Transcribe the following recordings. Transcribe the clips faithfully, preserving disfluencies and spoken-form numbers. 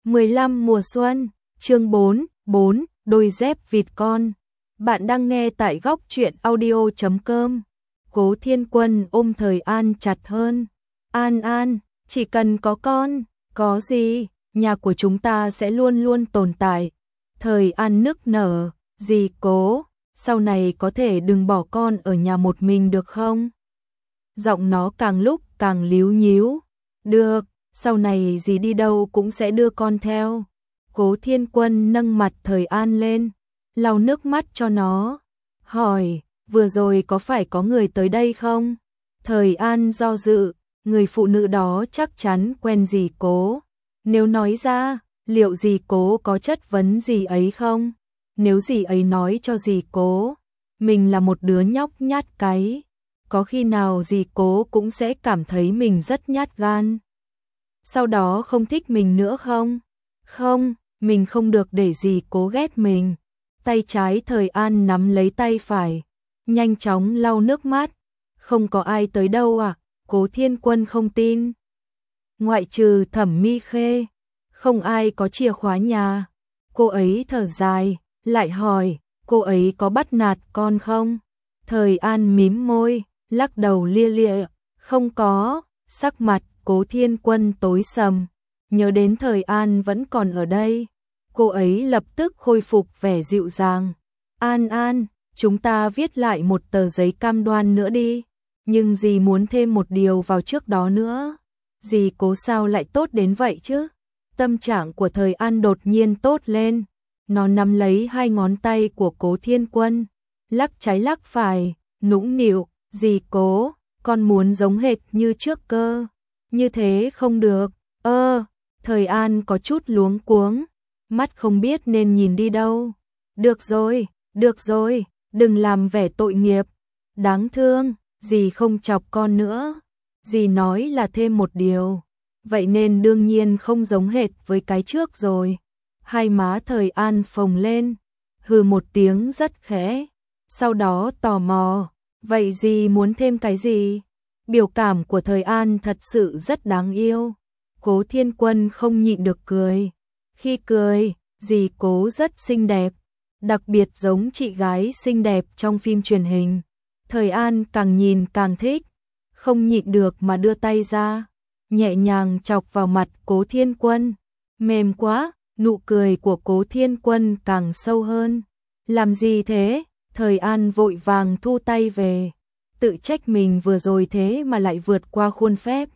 mười lăm mùa xuân, chương bốn, bốn, đôi dép vịt con. Bạn đang nghe tại góc truyện audio chấm com. Cố Thiên Quân ôm Thời An chặt hơn. An An, chỉ cần có con, có gì, nhà của chúng ta sẽ luôn luôn tồn tại. Thời An nức nở, dì Cố, sau này có thể đừng bỏ con ở nhà một mình được không? Giọng nó càng lúc càng líu nhíu. Được, sau này dì đi đâu cũng sẽ đưa con theo. Cố Thiên Quân nâng mặt Thời An lên, lau nước mắt cho nó. Hỏi, vừa rồi có phải có người tới đây không? Thời An do dự, người phụ nữ đó chắc chắn quen dì Cố. Nếu nói ra, liệu dì Cố có chất vấn dì ấy không? Nếu dì ấy nói cho dì Cố, mình là một đứa nhóc nhát cái, có khi nào dì Cố cũng sẽ cảm thấy mình rất nhát gan. Sau đó không thích mình nữa không? Không, mình không được để dì Cố ghét mình. Tay trái Thời An nắm lấy tay phải, nhanh chóng lau nước mắt. Không có ai tới đâu à? Cố Thiên Quân không tin. Ngoại trừ Thẩm Mi Khê, không ai có chìa khóa nhà. Cô ấy thở dài, lại hỏi, cô ấy có bắt nạt con không? Thời An mím môi, lắc đầu lia lịa, không có. Sắc mặt Cố Thiên Quân tối sầm, nhớ đến Thời An vẫn còn ở đây, cô ấy lập tức khôi phục vẻ dịu dàng. An An, chúng ta viết lại một tờ giấy cam đoan nữa đi, nhưng dì muốn thêm một điều vào trước đó nữa. Dì Cố sao lại tốt đến vậy chứ? Tâm trạng của Thời An đột nhiên tốt lên, nó nắm lấy hai ngón tay của Cố Thiên Quân, lắc trái lắc phải, nũng nịu, dì Cố, con muốn giống hệt như trước cơ. Như thế không được. Ơ, Thời An có chút luống cuống, mắt không biết nên nhìn đi đâu. Được rồi, được rồi, đừng làm vẻ tội nghiệp. Đáng thương, dì không chọc con nữa. Dì nói là thêm một điều, vậy nên đương nhiên không giống hệt với cái trước rồi. Hai má Thời An phồng lên, hừ một tiếng rất khẽ, sau đó tò mò, vậy dì muốn thêm cái gì? Biểu cảm của Thời An thật sự rất đáng yêu. Cố Thiên Quân không nhịn được cười. Khi cười, dì Cố rất xinh đẹp, đặc biệt giống chị gái xinh đẹp trong phim truyền hình. Thời An càng nhìn càng thích, không nhịn được mà đưa tay ra, nhẹ nhàng chọc vào mặt Cố Thiên Quân. Mềm quá, nụ cười của Cố Thiên Quân càng sâu hơn. Làm gì thế? Thời An vội vàng thu tay về, tự trách mình vừa rồi thế mà lại vượt qua khuôn phép.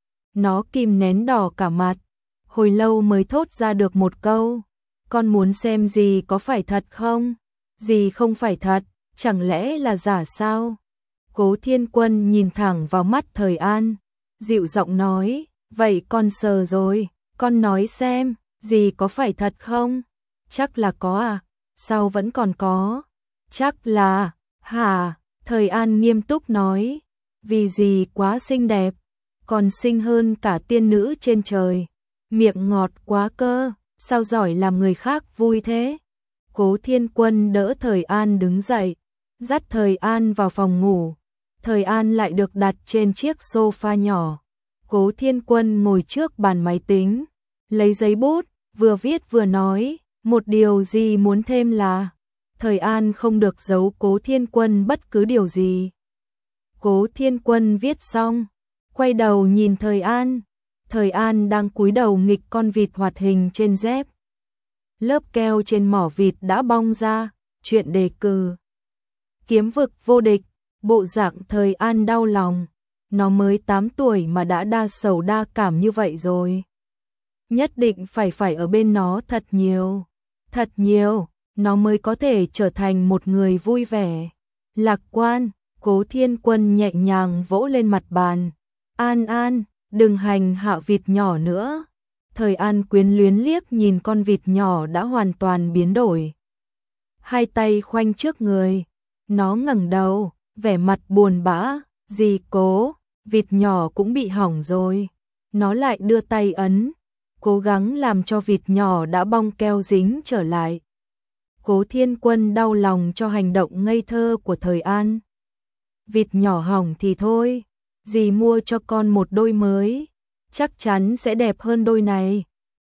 Nó kìm nén đỏ cả mặt, hồi lâu mới thốt ra được một câu, con muốn xem dì có phải thật không? Dì không phải thật, chẳng lẽ là giả sao? Cố Thiên Quân nhìn thẳng vào mắt Thời An, dịu giọng nói, vậy con sờ rồi, con nói xem, dì có phải thật không? Chắc là có à? Sao vẫn còn có? Chắc là, hả? Thời An nghiêm túc nói, vì dì quá xinh đẹp, còn xinh hơn cả tiên nữ trên trời, miệng ngọt quá cơ, sao giỏi làm người khác vui thế? Cố Thiên Quân đỡ Thời An đứng dậy, dắt Thời An vào phòng ngủ. Thời An lại được đặt trên chiếc sofa nhỏ. Cố Thiên Quân ngồi trước bàn máy tính, lấy giấy bút, vừa viết vừa nói, một điều gì muốn thêm là Thời An không được giấu Cố Thiên Quân bất cứ điều gì. Cố Thiên Quân viết xong, quay đầu nhìn Thời An. Thời An đang cúi đầu nghịch con vịt hoạt hình trên dép. Lớp keo trên mỏ vịt đã bong ra, chuyện đề cử. Kiếm vực vô địch, bộ dạng Thời An đau lòng. Nó mới tám tuổi mà đã đa sầu đa cảm như vậy rồi. Nhất định phải phải ở bên nó thật nhiều, thật nhiều. Nó mới có thể trở thành một người vui vẻ, lạc quan. Cố Thiên Quân nhẹ nhàng vỗ lên mặt bàn. An An, đừng hành hạ vịt nhỏ nữa. Thời An quyến luyến liếc nhìn con vịt nhỏ đã hoàn toàn biến đổi. Hai tay khoanh trước người, nó ngẩng đầu, vẻ mặt buồn bã. Dì Cố, vịt nhỏ cũng bị hỏng rồi. Nó lại đưa tay ấn, cố gắng làm cho vịt nhỏ đã bong keo dính trở lại. Cố Thiên Quân đau lòng cho hành động ngây thơ của Thời An. Vịt nhỏ hỏng thì thôi, dì mua cho con một đôi mới, chắc chắn sẽ đẹp hơn đôi này.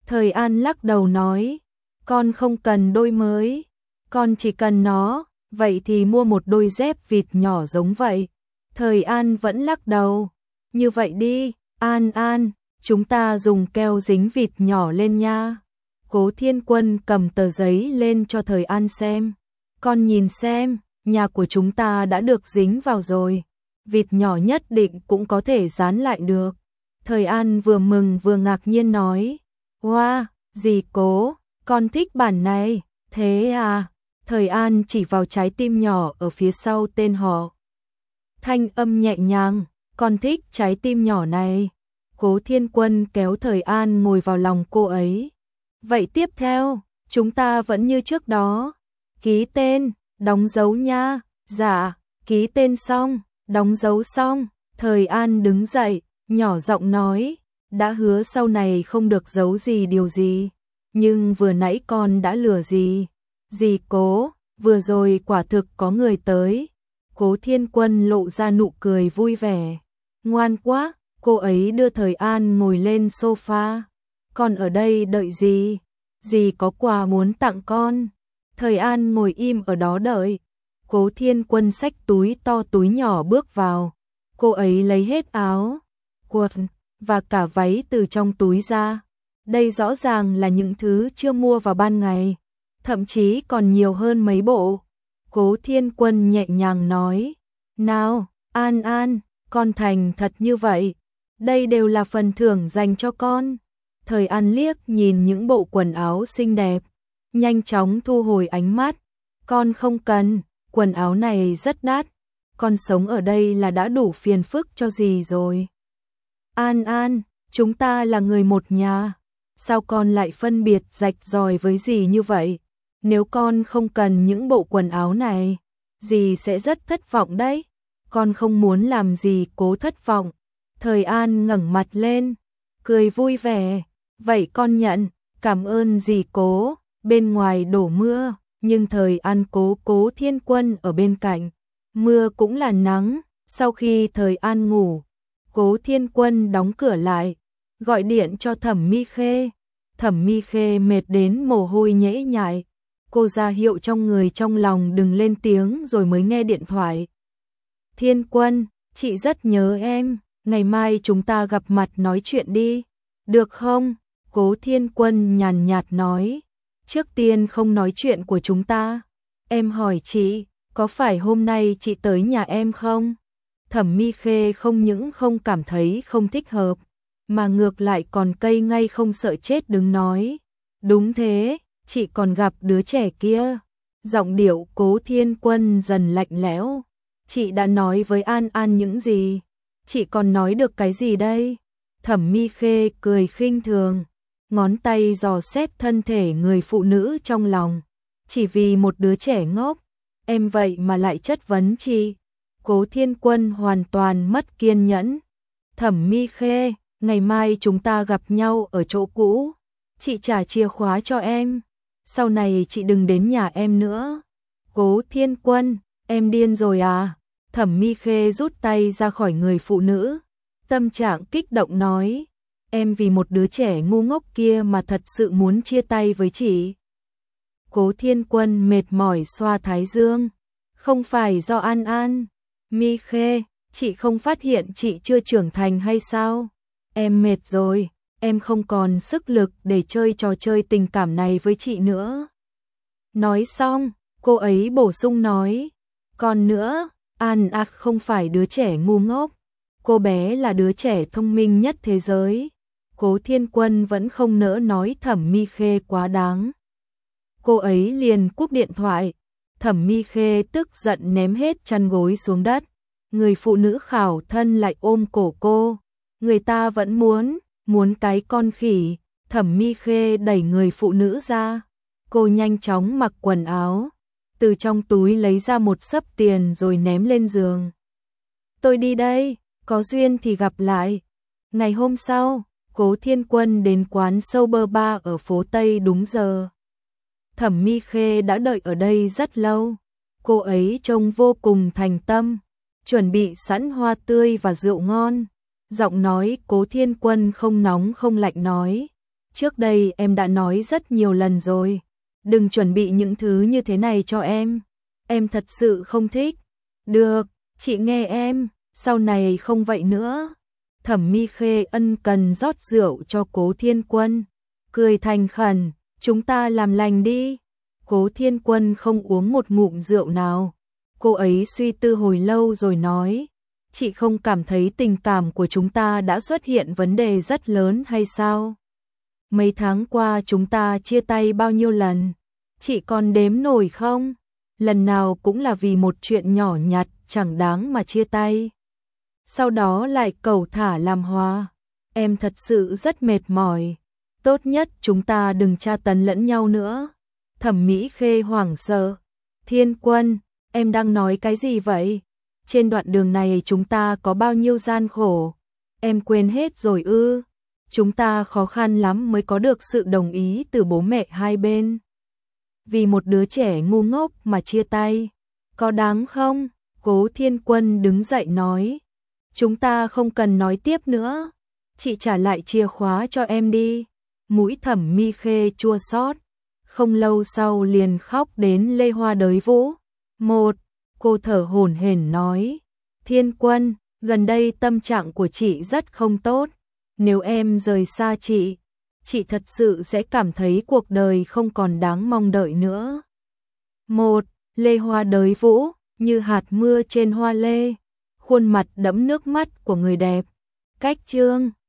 Thời An lắc đầu nói, con không cần đôi mới, con chỉ cần nó, vậy thì mua một đôi dép vịt nhỏ giống vậy. Thời An vẫn lắc đầu, như vậy đi, An An, chúng ta dùng keo dính vịt nhỏ lên nha. Cố Thiên Quân cầm tờ giấy lên cho Thời An xem, con nhìn xem, nhà của chúng ta đã được dính vào rồi, vịt nhỏ nhất định cũng có thể dán lại được. Thời An vừa mừng vừa ngạc nhiên nói, wow, dì Cố, con thích bản này, thế à? Thời An chỉ vào trái tim nhỏ ở phía sau tên họ. Thanh âm nhẹ nhàng, con thích trái tim nhỏ này. Cố Thiên Quân kéo Thời An ngồi vào lòng cô ấy. Vậy tiếp theo, chúng ta vẫn như trước đó. Ký tên, đóng dấu nha. Dạ, ký tên xong, đóng dấu xong. Thời An đứng dậy, nhỏ giọng nói, đã hứa sau này không được giấu gì điều gì. Nhưng vừa nãy con đã lừa gì? Dì Cố, vừa rồi quả thực có người tới. Cố Thiên Quân lộ ra nụ cười vui vẻ. Ngoan quá, cô ấy đưa Thời An ngồi lên sofa. Con ở đây đợi gì? Dì có quà muốn tặng con. Thời An ngồi im ở đó đợi. Cố Thiên Quân xách túi to túi nhỏ bước vào. Cô ấy lấy hết áo, quần và cả váy từ trong túi ra. Đây rõ ràng là những thứ chưa mua vào ban ngày, thậm chí còn nhiều hơn mấy bộ. Cố Thiên Quân nhẹ nhàng nói, nào, An An, con thành thật như vậy, đây đều là phần thưởng dành cho con. Thời An liếc nhìn những bộ quần áo xinh đẹp, nhanh chóng thu hồi ánh mắt, con không cần, quần áo này rất đắt, con sống ở đây là đã đủ phiền phức cho dì rồi. An An, chúng ta là người một nhà, sao con lại phân biệt rạch ròi với dì như vậy? Nếu con không cần những bộ quần áo này, dì sẽ rất thất vọng đấy. Con không muốn làm dì Cố thất vọng. Thời An ngẩng mặt lên, cười vui vẻ. Vậy con nhận, cảm ơn dì Cố. Bên ngoài đổ mưa, nhưng Thời An cố Cố Thiên Quân ở bên cạnh. Mưa cũng là nắng. Sau khi Thời An ngủ, Cố Thiên Quân đóng cửa lại, gọi điện cho Thẩm Mi Khê. Thẩm Mi Khê mệt đến mồ hôi nhễ nhại. Cô ra hiệu trong người trong lòng đừng lên tiếng rồi mới nghe điện thoại. Thiên Quân, chị rất nhớ em, ngày mai chúng ta gặp mặt nói chuyện đi, được không? Cố Thiên Quân nhàn nhạt nói, trước tiên không nói chuyện của chúng ta. Em hỏi chị, có phải hôm nay chị tới nhà em không? Thẩm Mi Khê không những không cảm thấy không thích hợp, mà ngược lại còn cay ngay không sợ chết đứng nói. Đúng thế, chị còn gặp đứa trẻ kia. Giọng điệu Cố Thiên Quân dần lạnh lẽo. Chị đã nói với An An những gì? Chị còn nói được cái gì đây? Thẩm Mi Khê cười khinh thường, ngón tay dò xét thân thể người phụ nữ trong lòng. Chỉ vì một đứa trẻ ngốc, em vậy mà lại chất vấn chị. Cố Thiên Quân hoàn toàn mất kiên nhẫn. Thẩm Mi Khê, ngày mai chúng ta gặp nhau ở chỗ cũ. Chị trả chìa khóa cho em. Sau này chị đừng đến nhà em nữa. Cố Thiên Quân, em điên rồi à? Thẩm Mi Khê rút tay ra khỏi người phụ nữ. Tâm trạng kích động nói, em vì một đứa trẻ ngu ngốc kia mà thật sự muốn chia tay với chị. Cố Thiên Quân mệt mỏi xoa thái dương. Không phải do An An. Mi Khê, chị không phát hiện chị chưa trưởng thành hay sao? Em mệt rồi, em không còn sức lực để chơi trò chơi tình cảm này với chị nữa. Nói xong, cô ấy bổ sung nói, còn nữa, An An không phải đứa trẻ ngu ngốc, cô bé là đứa trẻ thông minh nhất thế giới. Cố Thiên Quân vẫn không nỡ nói Thẩm Mi Khê quá đáng. Cô ấy liền cúp điện thoại. Thẩm Mi Khê tức giận ném hết chăn gối xuống đất. Người phụ nữ khảo thân lại ôm cổ cô. Người ta vẫn muốn, muốn cái con khỉ. Thẩm Mi Khê đẩy người phụ nữ ra. Cô nhanh chóng mặc quần áo, từ trong túi lấy ra một xấp tiền rồi ném lên giường. Tôi đi đây, có duyên thì gặp lại. Ngày hôm sau, Cố Thiên Quân đến quán Sober Bar ở phố Tây đúng giờ. Thẩm Mi Khê đã đợi ở đây rất lâu. Cô ấy trông vô cùng thành tâm, chuẩn bị sẵn hoa tươi và rượu ngon. Giọng nói Cố Thiên Quân không nóng không lạnh nói, trước đây em đã nói rất nhiều lần rồi, đừng chuẩn bị những thứ như thế này cho em, em thật sự không thích. Được, chị nghe em, sau này không vậy nữa. Thẩm Mi Khê ân cần rót rượu cho Cố Thiên Quân, cười thành khẩn, chúng ta làm lành đi. Cố Thiên Quân không uống một ngụm rượu nào. Cô ấy suy tư hồi lâu rồi nói, chị không cảm thấy tình cảm của chúng ta đã xuất hiện vấn đề rất lớn hay sao? Mấy tháng qua chúng ta chia tay bao nhiêu lần? Chị còn đếm nổi không? Lần nào cũng là vì một chuyện nhỏ nhặt chẳng đáng mà chia tay. Sau đó lại cầu thả làm hòa. Em thật sự rất mệt mỏi. Tốt nhất chúng ta đừng tra tấn lẫn nhau nữa. Thẩm Mỹ Khê hoảng sợ. Thiên Quân, em đang nói cái gì vậy? Trên đoạn đường này chúng ta có bao nhiêu gian khổ? Em quên hết rồi ư? Chúng ta khó khăn lắm mới có được sự đồng ý từ bố mẹ hai bên. Vì một đứa trẻ ngu ngốc mà chia tay. Có đáng không? Cố Thiên Quân đứng dậy nói. Chúng ta không cần nói tiếp nữa. Chị trả lại chìa khóa cho em đi. Mũi Thẩm Mi Khê chua xót. Không lâu sau liền khóc đến lê hoa đới vũ. Một, cô thở hổn hển nói. Thiên Quân, gần đây tâm trạng của chị rất không tốt. Nếu em rời xa chị, chị thật sự sẽ cảm thấy cuộc đời không còn đáng mong đợi nữa. Một, lê hoa đới vũ, như hạt mưa trên hoa lê. Khuôn mặt đẫm nước mắt của người đẹp. Cách chương